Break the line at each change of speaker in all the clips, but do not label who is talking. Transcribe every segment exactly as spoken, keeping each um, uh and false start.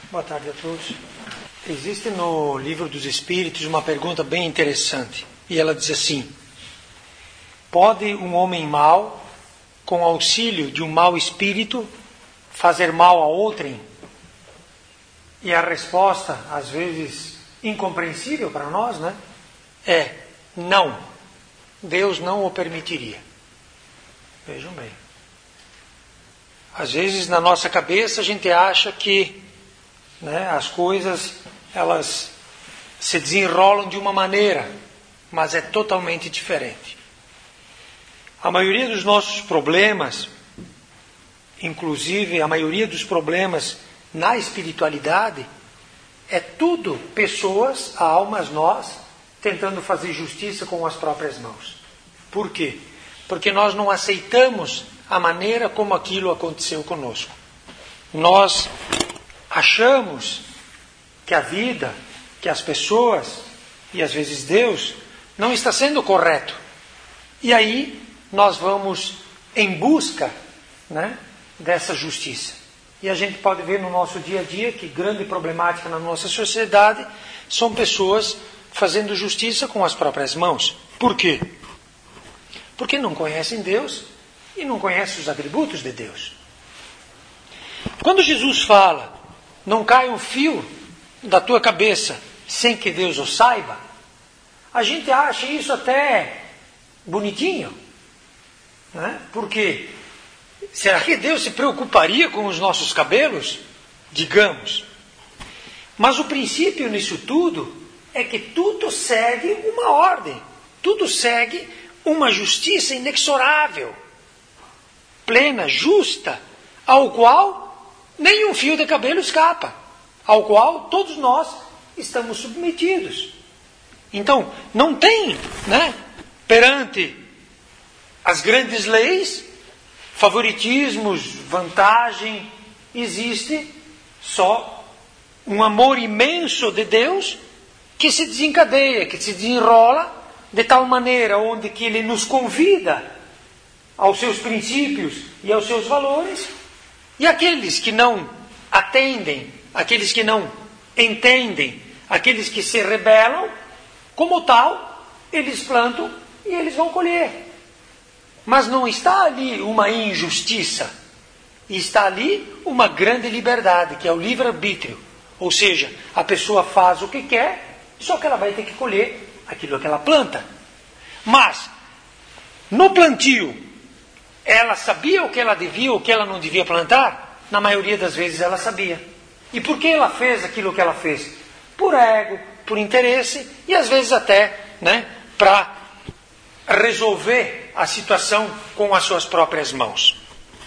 Boa tarde a todos. Existe no Livro dos Espíritos uma pergunta bem interessante. E ela diz assim: pode um homem mau, com auxílio de um mau espírito, fazer mal a outrem? E a resposta, às vezes incompreensível para nós, né, é não. Deus não o permitiria. Vejam bem. Às vezes na nossa cabeça a gente acha que, né, as coisas elas se desenrolam de uma maneira, mas é totalmente diferente. A maioria dos nossos problemas, inclusive a maioria dos problemas na espiritualidade, é tudo pessoas, almas, nós, tentando fazer justiça com as próprias mãos. Por quê? Porque nós não aceitamos a maneira como aquilo aconteceu conosco. Nós achamos que a vida, que as pessoas, e às vezes Deus, não está sendo correto. E aí nós vamos em busca, né, dessa justiça. E a gente pode ver no nosso dia a dia que grande problemática na nossa sociedade são pessoas fazendo justiça com as próprias mãos. Por quê? Porque não conhecem Deus e não conhecem os atributos de Deus. Quando Jesus fala, não cai um fio da tua cabeça sem que Deus o saiba, a gente acha isso até bonitinho, né? Porque será que Deus se preocuparia com os nossos cabelos? Digamos. Mas o princípio nisso tudo é que tudo segue uma ordem, tudo segue uma justiça inexorável, plena, justa, ao qual nenhum fio de cabelo escapa, ao qual todos nós estamos submetidos. Então, não tem, né, perante as grandes leis, favoritismos, vantagem, existe só um amor imenso de Deus que se desencadeia, que se desenrola de tal maneira onde que Ele nos convida aos seus princípios e aos seus valores, e aqueles que não atendem, aqueles que não entendem, aqueles que se rebelam, como tal, eles plantam e eles vão colher. Mas não está ali uma injustiça, está ali uma grande liberdade, que é o livre-arbítrio. Ou seja, a pessoa faz o que quer, só que ela vai ter que colher aquilo que ela planta. Mas, no plantio, ela sabia o que ela devia, o que ela não devia plantar? Na maioria das vezes ela sabia. E por que ela fez aquilo que ela fez? Por ego, por interesse e às vezes até, né, para resolver a situação com as suas próprias mãos.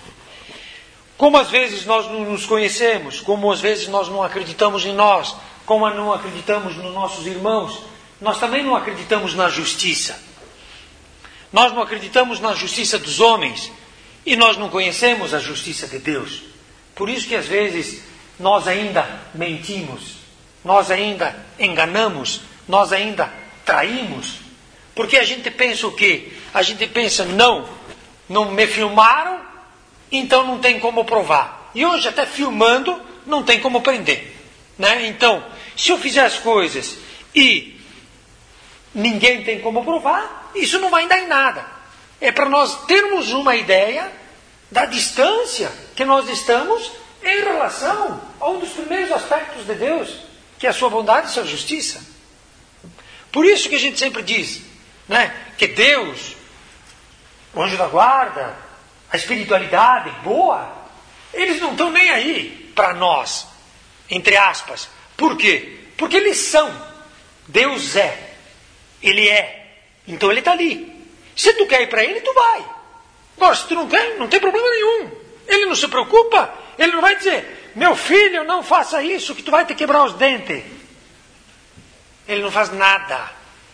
Como às vezes nós não nos conhecemos, como às vezes nós não acreditamos em nós, como não acreditamos nos nossos irmãos, nós também não acreditamos na justiça. Nós não acreditamos na justiça dos homens e nós não conhecemos a justiça de Deus. Por isso que às vezes nós ainda mentimos, nós ainda enganamos, nós ainda traímos. Porque a gente pensa o quê? A gente pensa, não, não me filmaram, então não tem como provar. E hoje até filmando não tem como prender, né? Então, se eu fizer as coisas e ninguém tem como provar, isso não vai dar em nada. É para nós termos uma ideia da distância que nós estamos em relação a um dos primeiros aspectos de Deus, que é a sua bondade e a sua justiça. Por isso que a gente sempre diz, né, que Deus, o anjo da guarda, a espiritualidade boa, eles não estão nem aí para nós, entre aspas. Por quê? Porque eles são. Deus é. Ele é. Então ele está ali. Se tu quer ir para ele, tu vai. Agora, se tu não quer, não tem problema nenhum. Ele não se preocupa. Ele não vai dizer, meu filho, não faça isso, que tu vai te quebrar os dentes. Ele não faz nada.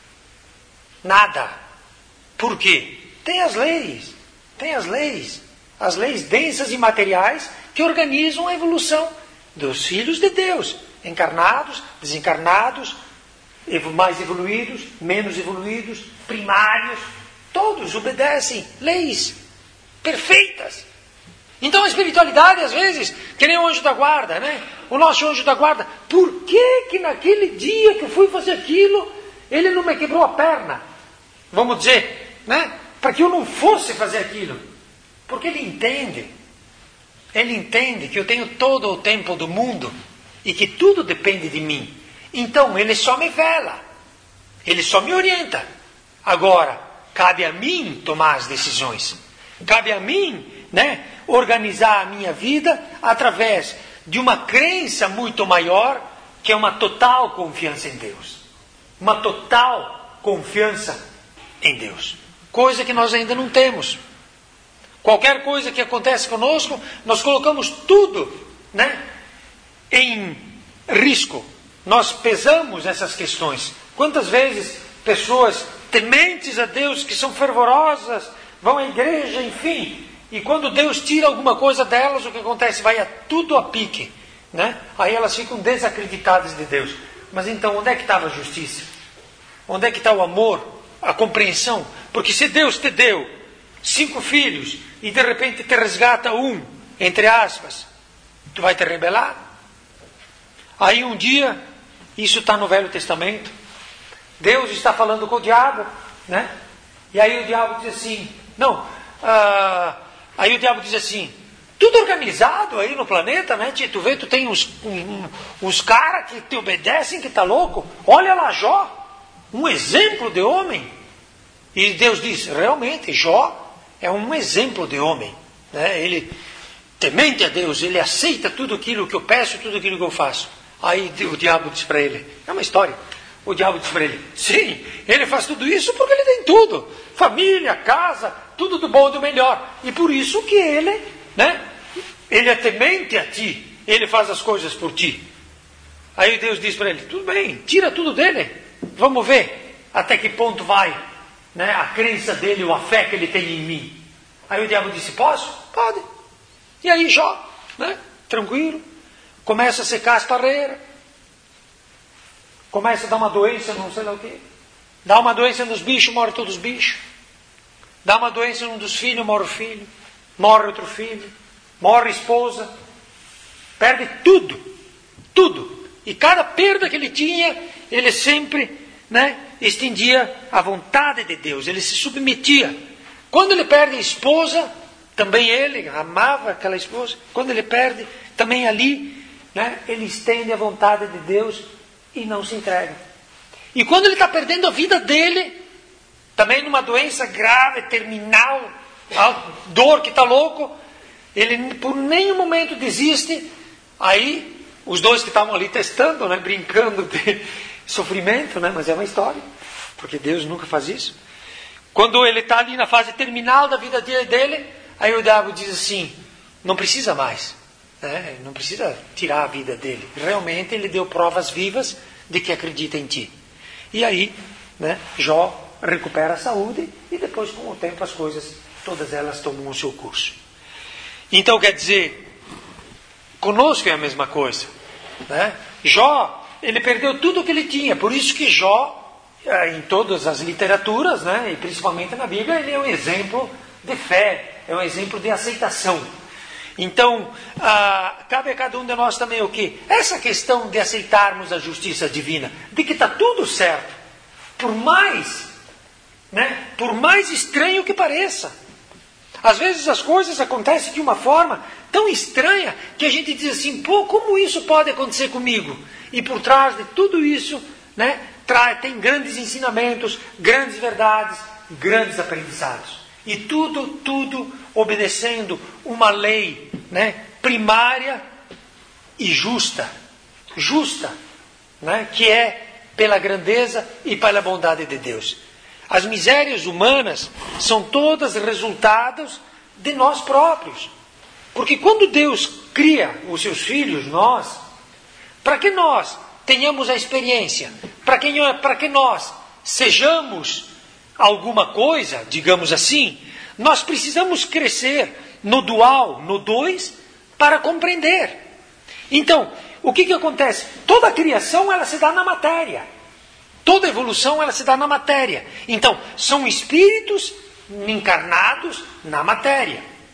Nada. Por quê? Tem as leis. Tem as leis. As leis densas e materiais que organizam a evolução dos filhos de Deus. Encarnados, desencarnados, mais evoluídos, menos evoluídos, primários. Todos obedecem leis perfeitas. Então a espiritualidade, às vezes, que nem o anjo da guarda, né? O nosso anjo da guarda, por que que naquele dia que eu fui fazer aquilo, ele não me quebrou a perna? Vamos dizer, né? Para que eu não fosse fazer aquilo. Porque ele entende. Ele entende que eu tenho todo o tempo do mundo e que tudo depende de mim. Então ele só me vela. Ele só me orienta. Agora, cabe a mim tomar as decisões. Cabe a mim, né, organizar a minha vida através de uma crença muito maior, que é uma total confiança em Deus. Uma total confiança em Deus. Coisa que nós ainda não temos. Qualquer coisa que acontece conosco, nós colocamos tudo, né, em risco. Nós pesamos essas questões. Quantas vezes pessoas tementes a Deus, que são fervorosas, vão à igreja, enfim, e quando Deus tira alguma coisa delas, o que acontece? Vai a tudo a pique, né? Aí elas ficam desacreditadas de Deus. Mas então, onde é que estava a justiça? Onde é que está o amor, a compreensão? Porque se Deus te deu cinco filhos e de repente te resgata um, entre aspas, tu vai te rebelar? Aí um dia, isso está no Velho Testamento, Deus está falando com o diabo, né? E aí o diabo diz assim, não, ah, aí o diabo diz assim, tudo organizado aí no planeta, né? Tu vê, tu tem uns, um, uns caras que te obedecem, que tá louco. Olha lá Jó, um exemplo de homem. E Deus diz, realmente, Jó é um exemplo de homem, né? Ele temente a Deus, ele aceita tudo aquilo que eu peço, tudo aquilo que eu faço. Aí o diabo diz para ele, é uma história, o diabo diz para ele, sim, ele faz tudo isso porque ele tem tudo, família, casa, tudo do bom e do melhor, e por isso que ele, né, ele é temente a ti, ele faz as coisas por ti. Aí Deus diz para ele, tudo bem, tira tudo dele, vamos ver até que ponto vai, né, a crença dele ou a fé que ele tem em mim. Aí o diabo disse, posso? Pode. E aí Jó, né, tranquilo, começa a secar as parreiras, começa a dar uma doença, não sei lá o quê, dá uma doença nos bichos, morre todos os bichos, dá uma doença num dos filhos, morre o filho, morre outro filho, morre a esposa, perde tudo, tudo, e cada perda que ele tinha, ele sempre, né, estendia a vontade de Deus, ele se submetia. Quando ele perde a esposa, também ele amava aquela esposa, quando ele perde, também ali, né, ele estende a vontade de Deus e não se entrega. E quando ele está perdendo a vida dele, também numa doença grave, terminal, dor que está louco, ele por nenhum momento desiste. Aí os dois que estavam ali testando, né, brincando de sofrimento, né, mas é uma história, porque Deus nunca faz isso. Quando ele está ali na fase terminal da vida dele, aí o diabo diz assim, não precisa mais. É, não precisa tirar a vida dele. Realmente ele deu provas vivas de que acredita em ti. E aí, né, Jó recupera a saúde e depois com o tempo as coisas, todas elas tomam o seu curso. Então quer dizer, conosco é a mesma coisa, né? Jó, ele perdeu tudo o que ele tinha. Por isso que Jó, em todas as literaturas, né, e principalmente na Bíblia, ele é um exemplo de fé, é um exemplo de aceitação. Então, ah, cabe a cada um de nós também o quê? Essa questão de aceitarmos a justiça divina, de que está tudo certo, por mais, né, por mais estranho que pareça. Às vezes as coisas acontecem de uma forma tão estranha que a gente diz assim, pô, como isso pode acontecer comigo? E por trás de tudo isso, né, tem grandes ensinamentos, grandes verdades, grandes aprendizados. E tudo, tudo obedecendo uma lei, né, primária e justa. Justa, né, que é pela grandeza e pela bondade de Deus. As misérias humanas são todas resultados de nós próprios. Porque quando Deus cria os seus filhos, nós, para que nós tenhamos a experiência, para que, para que nós sejamos alguma coisa, digamos assim, nós precisamos crescer no dual, no dois, para compreender. Então, o que, que acontece? Toda a criação, ela se dá na matéria. Toda evolução, ela se dá na matéria. Então, são espíritos encarnados na matéria.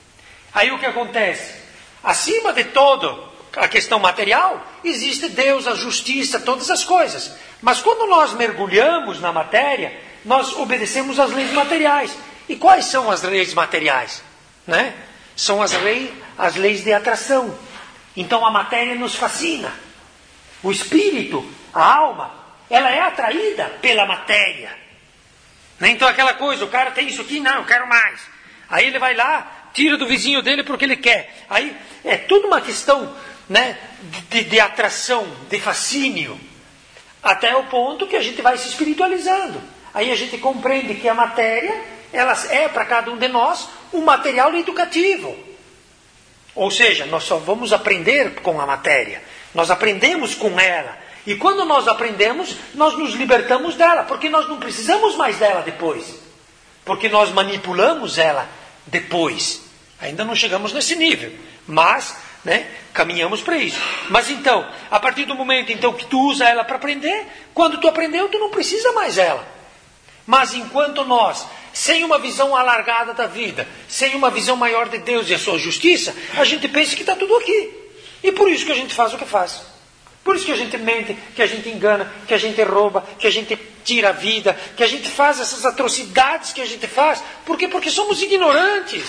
Aí o que acontece? Acima de todo a questão material, existe Deus, a justiça, todas as coisas. Mas quando nós mergulhamos na matéria, nós obedecemos às leis materiais. E quais são as leis materiais? Né? São as, lei, as leis de atração. Então a matéria nos fascina. O espírito, a alma, ela é atraída pela matéria. Né? Então aquela coisa, o cara tem isso aqui, não, eu quero mais. Aí ele vai lá, tira do vizinho dele porque ele quer. Aí é tudo uma questão, né, de, de atração, de fascínio. Até o ponto que a gente vai se espiritualizando. Aí a gente compreende que a matéria, ela é para cada um de nós um material educativo. Ou seja, nós só vamos aprender com a matéria. Nós aprendemos com ela. E quando nós aprendemos, nós nos libertamos dela. Porque nós não precisamos mais dela depois. Porque nós manipulamos ela depois. Ainda não chegamos nesse nível. Mas, né, caminhamos para isso. Mas então, a partir do momento então, que tu usa ela para aprender, quando tu aprendeu, tu não precisa mais dela. Mas enquanto nós, sem uma visão alargada da vida, sem uma visão maior de Deus e a sua justiça, a gente pensa que está tudo aqui. E por isso que a gente faz o que faz. Por isso que a gente mente, que a gente engana, que a gente rouba, que a gente tira a vida, que a gente faz essas atrocidades que a gente faz. Por quê? Porque somos ignorantes.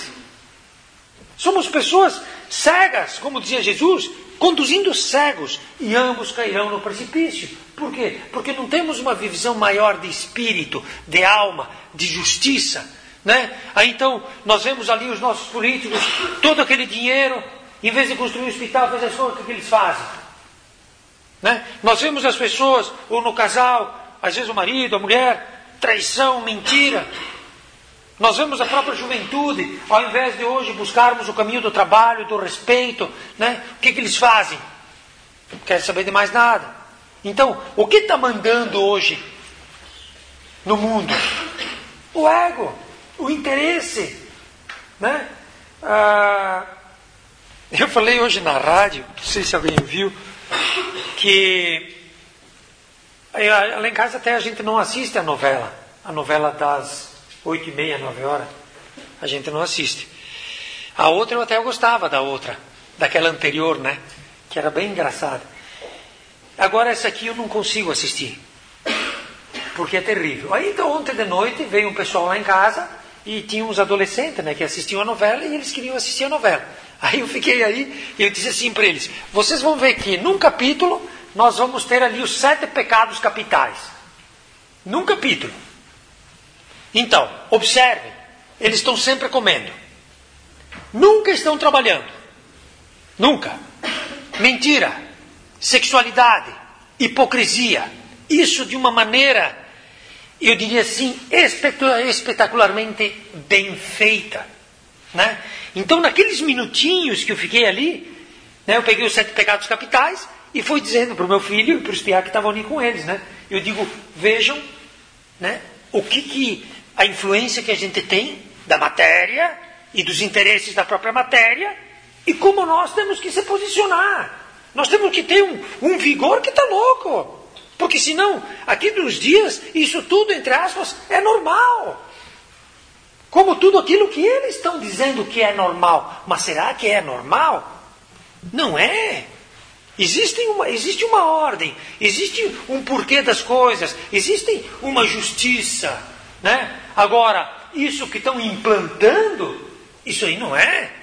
Somos pessoas cegas, como dizia Jesus, conduzindo cegos, e ambos cairão no precipício. Por quê? Porque não temos uma visão maior de espírito, de alma, de justiça. Né? Aí então, nós vemos ali os nossos políticos, todo aquele dinheiro, em vez de construir um hospital, fazer as coisas, o que eles fazem? Né? Nós vemos as pessoas, ou no casal, às vezes o marido, a mulher, traição, mentira. Nós vemos a própria juventude, ao invés de hoje buscarmos o caminho do trabalho, do respeito, né? O que, que eles fazem? Não querem saber de mais nada. Então, o que está mandando hoje no mundo? O ego, o interesse. Né? Ah, eu falei hoje na rádio, não sei se alguém viu, que lá em casa até a gente não assiste a novela, a novela das oito e meia, nove horas, a gente não assiste. A outra eu até gostava da outra, daquela anterior, né? Que era bem engraçada. Agora essa aqui eu não consigo assistir, porque é terrível. Aí então ontem de noite veio um pessoal lá em casa e tinha uns adolescentes, né, que assistiam a novela e eles queriam assistir a novela. Aí eu fiquei aí e eu disse assim para eles: vocês vão ver que num capítulo nós vamos ter ali os sete pecados capitais. Num capítulo. Então, observem, eles estão sempre comendo. Nunca estão trabalhando. Nunca. Mentira, sexualidade, hipocrisia. Isso de uma maneira, eu diria assim, espetacularmente bem feita. Né? Então, naqueles minutinhos que eu fiquei ali, né, eu peguei os sete pecados capitais e fui dizendo para o meu filho e para os piá que estavam ali com eles. Né? Eu digo, vejam, né, o que que... a influência que a gente tem da matéria e dos interesses da própria matéria e como nós temos que se posicionar. Nós temos que ter um, um vigor que está louco. Porque senão, aqui nos dias, isso tudo, entre aspas, é normal. Como tudo aquilo que eles estão dizendo que é normal. Mas será que é normal? Não é. Existe uma, existe uma ordem, existe um porquê das coisas, existe uma justiça. Né? Agora, isso que estão implantando, isso aí não é.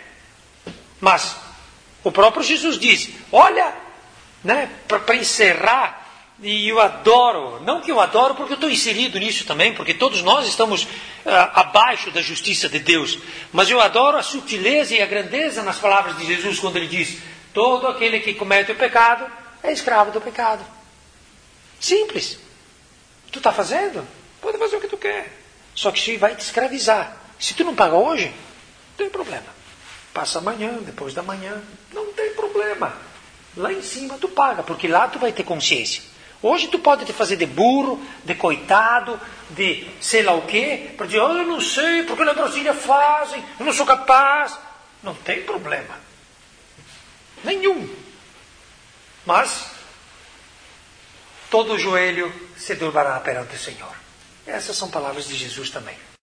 Mas o próprio Jesus diz, olha, né, para encerrar, e eu adoro, não que eu adoro porque eu estou inserido nisso também, porque todos nós estamos uh, abaixo da justiça de Deus, mas eu adoro a sutileza e a grandeza nas palavras de Jesus quando ele diz, todo aquele que comete o pecado é escravo do pecado. Simples. Tu está fazendo? Pode fazer o que tu quer. Só que isso vai te escravizar. Se tu não paga hoje, não tem problema. Passa amanhã, depois da manhã, não tem problema. Lá em cima tu paga, porque lá tu vai ter consciência. Hoje tu pode te fazer de burro, de coitado, de sei lá o quê, para dizer, oh, eu não sei, porque na Brasília fazem, eu não sou capaz. Não tem problema. Nenhum. Mas todo joelho se dobrará perante o Senhor. Essas são palavras de Jesus também.